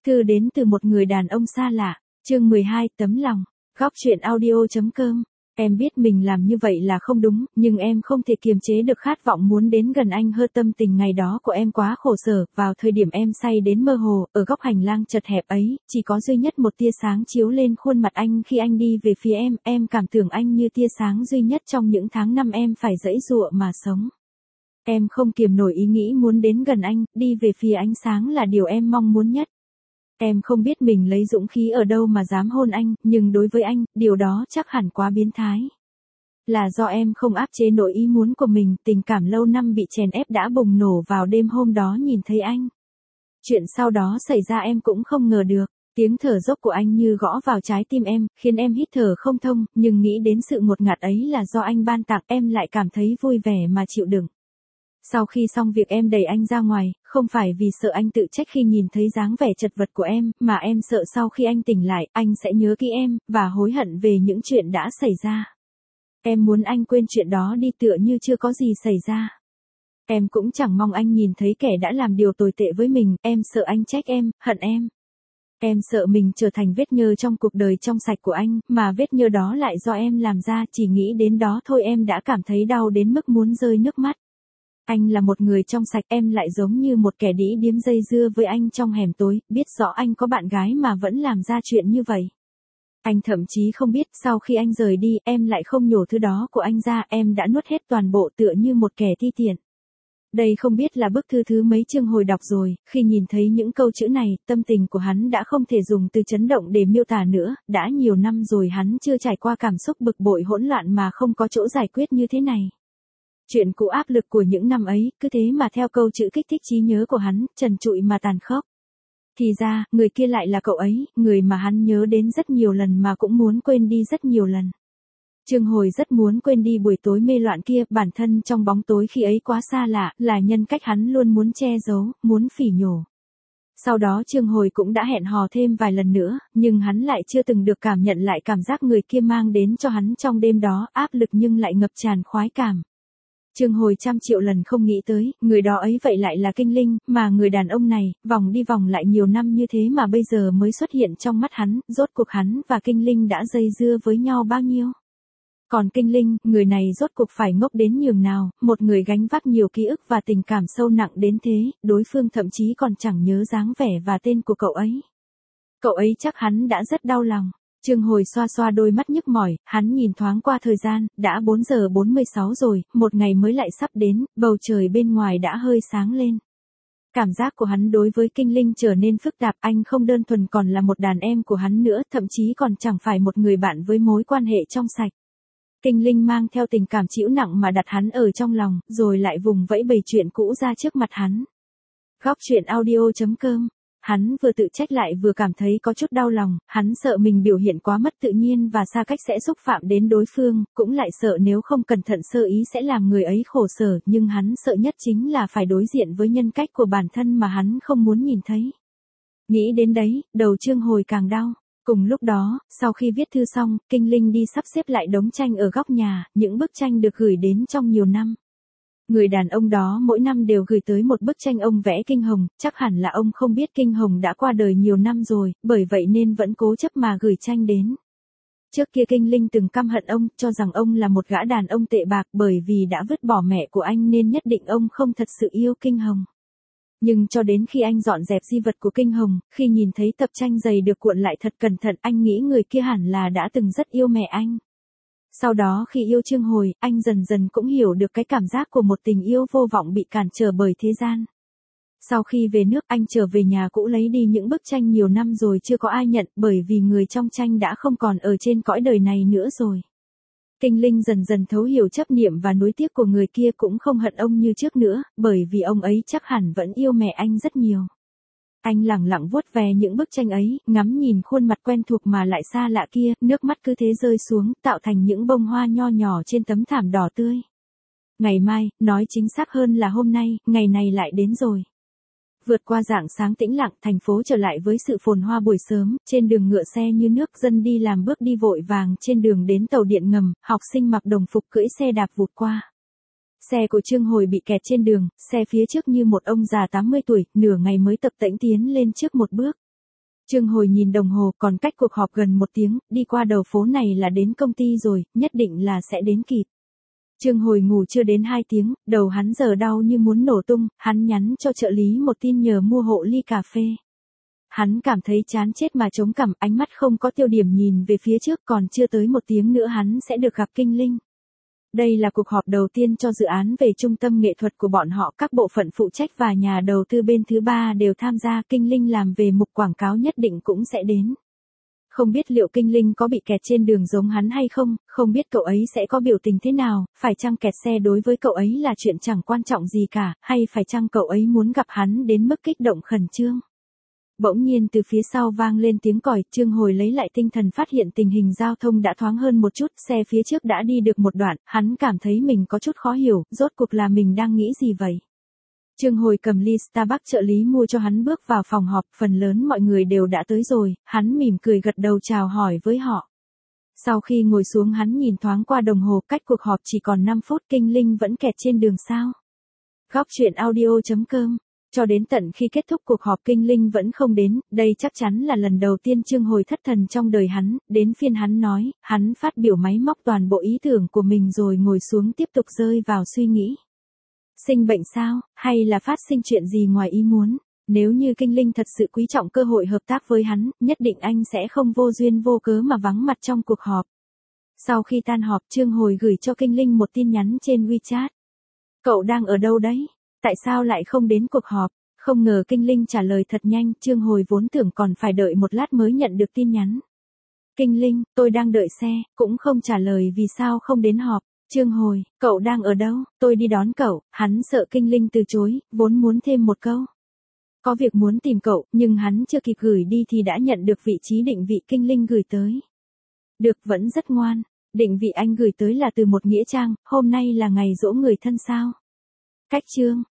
Thư đến từ một người đàn ông xa lạ. Chương 12, tấm lòng. Góc truyện audio.com. Em biết mình làm như vậy là không đúng, nhưng em không thể kiềm chế được khát vọng muốn đến gần anh hơn. Tâm tình ngày đó của em quá khổ sở, vào thời điểm em say đến mơ hồ, ở góc hành lang chật hẹp ấy, chỉ có duy nhất một tia sáng chiếu lên khuôn mặt anh khi anh đi về phía em cảm tưởng anh như tia sáng duy nhất trong những tháng năm em phải giãy giụa mà sống. Em không kiềm nổi ý nghĩ muốn đến gần anh, đi về phía ánh sáng là điều em mong muốn nhất. Em không biết mình lấy dũng khí ở đâu mà dám hôn anh, nhưng đối với anh, điều đó chắc hẳn quá biến thái. Là do em không áp chế nổi ý muốn của mình, tình cảm lâu năm bị chèn ép đã bùng nổ vào đêm hôm đó nhìn thấy anh. Chuyện sau đó xảy ra em cũng không ngờ được. Tiếng thở dốc của anh như gõ vào trái tim em, khiến em hít thở không thông, nhưng nghĩ đến sự ngột ngạt ấy là do anh ban tặng, em lại cảm thấy vui vẻ mà chịu đựng. Sau khi xong việc em đẩy anh ra ngoài, không phải vì sợ anh tự trách khi nhìn thấy dáng vẻ chật vật của em, mà em sợ sau khi anh tỉnh lại, anh sẽ nhớ kỹ em, và hối hận về những chuyện đã xảy ra. Em muốn anh quên chuyện đó đi tựa như chưa có gì xảy ra. Em cũng chẳng mong anh nhìn thấy kẻ đã làm điều tồi tệ với mình, em sợ anh trách em, hận em. Em sợ mình trở thành vết nhơ trong cuộc đời trong sạch của anh, mà vết nhơ đó lại do em làm ra, chỉ nghĩ đến đó thôi em đã cảm thấy đau đến mức muốn rơi nước mắt. Anh là một người trong sạch, em lại giống như một kẻ đĩ điếm dây dưa với anh trong hẻm tối, biết rõ anh có bạn gái mà vẫn làm ra chuyện như vậy. Anh thậm chí không biết sau khi anh rời đi, em lại không nhổ thứ đó của anh ra, em đã nuốt hết toàn bộ tựa như một kẻ ti tiện. Đây không biết là bức thư thứ mấy chương hồi đọc rồi, khi nhìn thấy những câu chữ này, tâm tình của hắn đã không thể dùng từ chấn động để miêu tả nữa, đã nhiều năm rồi hắn chưa trải qua cảm xúc bực bội hỗn loạn mà không có chỗ giải quyết như thế này. Chuyện cũ áp lực của những năm ấy, cứ thế mà theo câu chữ kích thích trí nhớ của hắn, trần trụi mà tàn khốc. Thì ra, người kia lại là cậu ấy, người mà hắn nhớ đến rất nhiều lần mà cũng muốn quên đi rất nhiều lần. Trương Hồi rất muốn quên đi buổi tối mê loạn kia, bản thân trong bóng tối khi ấy quá xa lạ, là nhân cách hắn luôn muốn che giấu, muốn phỉ nhổ. Sau đó Trương Hồi cũng đã hẹn hò thêm vài lần nữa, nhưng hắn lại chưa từng được cảm nhận lại cảm giác người kia mang đến cho hắn trong đêm đó, áp lực nhưng lại ngập tràn khoái cảm. Trương Hồi trăm triệu lần không nghĩ tới, người đó ấy vậy lại là Kinh Linh, mà người đàn ông này, vòng đi vòng lại nhiều năm như thế mà bây giờ mới xuất hiện trong mắt hắn, rốt cuộc hắn và Kinh Linh đã dây dưa với nhau bao nhiêu. Còn Kinh Linh, người này rốt cuộc phải ngốc đến nhường nào, một người gánh vác nhiều ký ức và tình cảm sâu nặng đến thế, đối phương thậm chí còn chẳng nhớ dáng vẻ và tên của cậu ấy. Cậu ấy chắc hắn đã rất đau lòng. Trương Hồi xoa xoa đôi mắt nhức mỏi, hắn nhìn thoáng qua thời gian, đã 4 giờ 46 rồi, một ngày mới lại sắp đến, bầu trời bên ngoài đã hơi sáng lên. Cảm giác của hắn đối với Kinh Linh trở nên phức tạp, anh không đơn thuần còn là một đàn em của hắn nữa, thậm chí còn chẳng phải một người bạn với mối quan hệ trong sạch. Kinh Linh mang theo tình cảm trĩu nặng mà đặt hắn ở trong lòng, rồi lại vùng vẫy bày chuyện cũ ra trước mặt hắn. Góc truyện audio.com. Hắn vừa tự trách lại vừa cảm thấy có chút đau lòng, hắn sợ mình biểu hiện quá mất tự nhiên và xa cách sẽ xúc phạm đến đối phương, cũng lại sợ nếu không cẩn thận sơ ý sẽ làm người ấy khổ sở, nhưng hắn sợ nhất chính là phải đối diện với nhân cách của bản thân mà hắn không muốn nhìn thấy. Nghĩ đến đấy, đầu Trương Hồi càng đau. Cùng lúc đó, sau khi viết thư xong, Kinh Linh đi sắp xếp lại đống tranh ở góc nhà, những bức tranh được gửi đến trong nhiều năm. Người đàn ông đó mỗi năm đều gửi tới một bức tranh ông vẽ Kinh Hồng, chắc hẳn là ông không biết Kinh Hồng đã qua đời nhiều năm rồi, bởi vậy nên vẫn cố chấp mà gửi tranh đến. Trước kia Kinh Linh từng căm hận ông, cho rằng ông là một gã đàn ông tệ bạc bởi vì đã vứt bỏ mẹ của anh nên nhất định ông không thật sự yêu Kinh Hồng. Nhưng cho đến khi anh dọn dẹp di vật của Kinh Hồng, khi nhìn thấy tập tranh dày được cuộn lại thật cẩn thận, anh nghĩ người kia hẳn là đã từng rất yêu mẹ anh. Sau đó khi yêu Trương Hồi, anh dần dần cũng hiểu được cái cảm giác của một tình yêu vô vọng bị cản trở bởi thế gian. Sau khi về nước, anh trở về nhà cũ lấy đi những bức tranh nhiều năm rồi chưa có ai nhận, bởi vì người trong tranh đã không còn ở trên cõi đời này nữa rồi. Kinh Linh dần dần thấu hiểu chấp niệm và nuối tiếc của người kia, cũng không hận ông như trước nữa, bởi vì ông ấy chắc hẳn vẫn yêu mẹ anh rất nhiều. Anh lẳng lặng vuốt ve những bức tranh ấy, ngắm nhìn khuôn mặt quen thuộc mà lại xa lạ kia, nước mắt cứ thế rơi xuống, tạo thành những bông hoa nho nhỏ trên tấm thảm đỏ tươi. Ngày mai, nói chính xác hơn là hôm nay, ngày này lại đến rồi. Vượt qua rạng sáng tĩnh lặng, thành phố trở lại với sự phồn hoa buổi sớm, trên đường ngựa xe như nước, dân đi làm bước đi vội vàng, trên đường đến tàu điện ngầm, học sinh mặc đồng phục cưỡi xe đạp vụt qua. Xe của Trương Hồi bị kẹt trên đường, xe phía trước như một ông già 80 tuổi, nửa ngày mới tập tễnh tiến lên trước một bước. Trương Hồi nhìn đồng hồ, còn cách cuộc họp gần 1 tiếng, đi qua đầu phố này là đến công ty rồi, nhất định là sẽ đến kịp. Trương Hồi ngủ chưa đến 2 tiếng, đầu hắn giờ đau như muốn nổ tung, hắn nhắn cho trợ lý một tin nhờ mua hộ ly cà phê. Hắn cảm thấy chán chết mà chống cằm, ánh mắt không có tiêu điểm nhìn về phía trước, còn chưa tới 1 tiếng nữa hắn sẽ được gặp Kinh Linh. Đây là cuộc họp đầu tiên cho dự án về trung tâm nghệ thuật của bọn họ, các bộ phận phụ trách và nhà đầu tư bên thứ ba đều tham gia, Kinh Linh làm về mục quảng cáo nhất định cũng sẽ đến. Không biết liệu Kinh Linh có bị kẹt trên đường giống hắn hay không, không biết cậu ấy sẽ có biểu tình thế nào, phải chăng kẹt xe đối với cậu ấy là chuyện chẳng quan trọng gì cả, hay phải chăng cậu ấy muốn gặp hắn đến mức kích động khẩn trương. Bỗng nhiên từ phía sau vang lên tiếng còi, Trương Hồi lấy lại tinh thần phát hiện tình hình giao thông đã thoáng hơn một chút, xe phía trước đã đi được một đoạn, hắn cảm thấy mình có chút khó hiểu, rốt cuộc là mình đang nghĩ gì vậy. Trương Hồi cầm ly Starbucks trợ lý mua cho hắn bước vào phòng họp, phần lớn mọi người đều đã tới rồi, hắn mỉm cười gật đầu chào hỏi với họ. Sau khi ngồi xuống hắn nhìn thoáng qua đồng hồ, cách cuộc họp chỉ còn 5 phút, Kinh Linh vẫn kẹt trên đường sao. Góc truyện audio.com. Cho đến tận khi kết thúc cuộc họp Kinh Linh vẫn không đến, đây chắc chắn là lần đầu tiên Trương Hồi thất thần trong đời hắn, đến phiên hắn nói, hắn phát biểu máy móc toàn bộ ý tưởng của mình rồi ngồi xuống tiếp tục rơi vào suy nghĩ. Sinh bệnh sao, hay là phát sinh chuyện gì ngoài ý muốn? Nếu như Kinh Linh thật sự quý trọng cơ hội hợp tác với hắn, nhất định anh sẽ không vô duyên vô cớ mà vắng mặt trong cuộc họp. Sau khi tan họp, Trương Hồi gửi cho Kinh Linh một tin nhắn trên WeChat. Cậu đang ở đâu đấy? Tại sao lại không đến cuộc họp? Không ngờ Kinh Linh trả lời thật nhanh, Trương Hồi vốn tưởng còn phải đợi một lát mới nhận được tin nhắn. Kinh Linh, tôi đang đợi xe, cũng không trả lời vì sao không đến họp. Trương Hồi, cậu đang ở đâu? Tôi đi đón cậu. Hắn sợ Kinh Linh từ chối, vốn muốn thêm một câu. Có việc muốn tìm cậu, nhưng hắn chưa kịp gửi đi thì đã nhận được vị trí định vị Kinh Linh gửi tới. Được, vẫn rất ngoan. Định vị anh gửi tới là từ một nghĩa trang, hôm nay là ngày giỗ người thân sao? Cách chương.